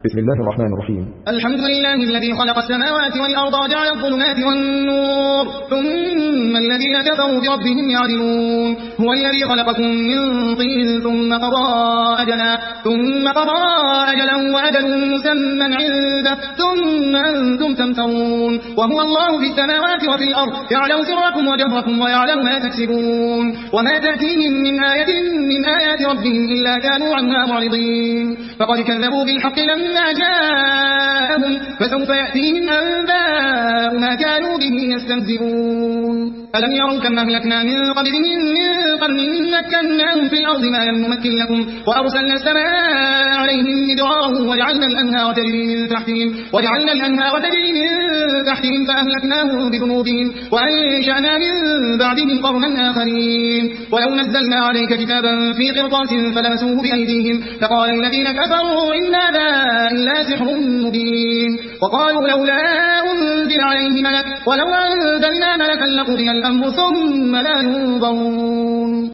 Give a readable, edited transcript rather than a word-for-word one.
بسم الله الرحمن الرحيم. الحمد لله الذي خلق السماوات والأرض وجعل الظلمات والنور ثم الذين كفروا بربهم يعدلون. هو الذي خلقكم من طين ثم قضى أجلا وأجل مسمى عنده ثم أنتم تمترون. وهو الله في السماوات وفي الأرض يعلم سركم وجهركم ويعلم ما تكسبون. وما تأتيهم من آية من آيات ربهم إلا كانوا عنها معرضين. فقد كذبوا بالحق لما جاءهم فسوف يأتيهم أنباء ما كانوا به يستهزئون. ألم يروا كم أهلكنا من قبلهم من قرن مكناهم في الأرض ما لم نمكن لكم وأرسلنا السماء عليهم مدرارا وجعلنا الأنهار تجري من تحتهم فأهلكناهم بذنوبهم وأنشأنا من بعدهم قرنا آخرين. ولو نزلنا عليك كتابا في قرطاس فلمسوه بأيديهم فقال الذين كفروا إن هذا إلا سحر مبين. وقالوا لولا أنزل عليه ملك ولو أنزلنا ملكا لقضي الأمر ثم لا ينظرون.